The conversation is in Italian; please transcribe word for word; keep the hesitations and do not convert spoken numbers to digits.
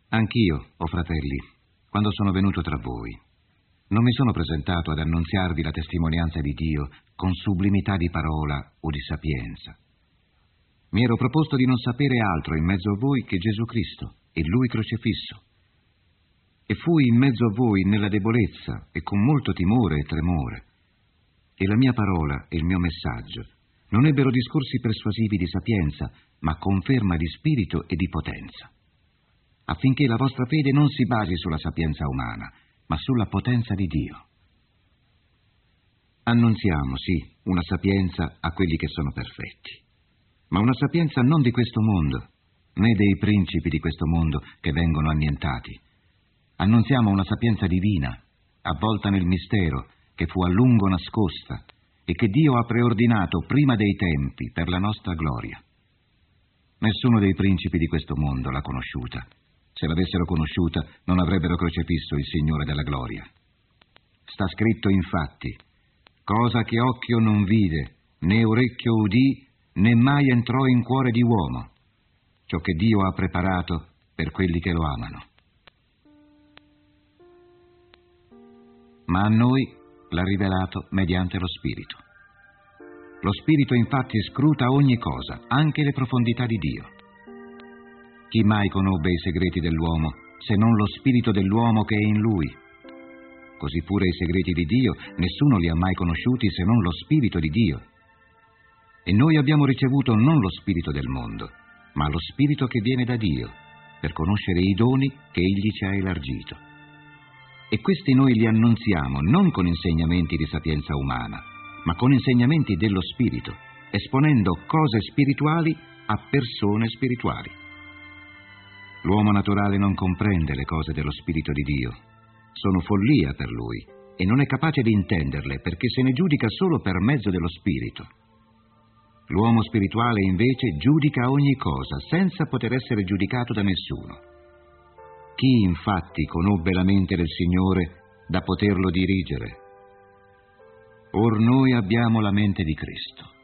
Anch'io, o fratelli, quando sono venuto tra voi, non mi sono presentato ad annunziarvi la testimonianza di Dio con sublimità di parola o di sapienza. Mi ero proposto di non sapere altro in mezzo a voi che Gesù Cristo e Lui crocifisso. E fui in mezzo a voi nella debolezza e con molto timore e tremore. E la mia parola e il mio messaggio non ebbero discorsi persuasivi di sapienza, ma conferma di spirito e di potenza, affinché la vostra fede non si basi sulla sapienza umana, ma sulla potenza di Dio. Annunziamo, sì, una sapienza a quelli che sono perfetti, ma una sapienza non di questo mondo, né dei principi di questo mondo che vengono annientati. Annunziamo una sapienza divina, avvolta nel mistero, che fu a lungo nascosta e che Dio ha preordinato prima dei tempi per la nostra gloria. Nessuno dei principi di questo mondo l'ha conosciuta. Se l'avessero conosciuta, non avrebbero crocifisso il Signore della gloria. Sta scritto infatti: cosa che occhio non vide, né orecchio udì, né mai entrò in cuore di uomo, ciò che Dio ha preparato per quelli che lo amano. Ma a noi l'ha rivelato mediante lo Spirito. Lo Spirito infatti scruta ogni cosa, anche le profondità di Dio. Chi mai conobbe i segreti dell'uomo, se non lo Spirito dell'uomo che è in lui? Così pure i segreti di Dio, nessuno li ha mai conosciuti se non lo Spirito di Dio. E noi abbiamo ricevuto non lo spirito del mondo, ma lo Spirito che viene da Dio, per conoscere i doni che Egli ci ha elargito. E questi noi li annunziamo non con insegnamenti di sapienza umana, ma con insegnamenti dello Spirito, esponendo cose spirituali a persone spirituali. L'uomo naturale non comprende le cose dello Spirito di Dio. Sono follia per lui e non è capace di intenderle perché se ne giudica solo per mezzo dello Spirito. L'uomo spirituale invece giudica ogni cosa senza poter essere giudicato da nessuno. Chi infatti conobbe la mente del Signore da poterlo dirigere? Or noi abbiamo la mente di Cristo.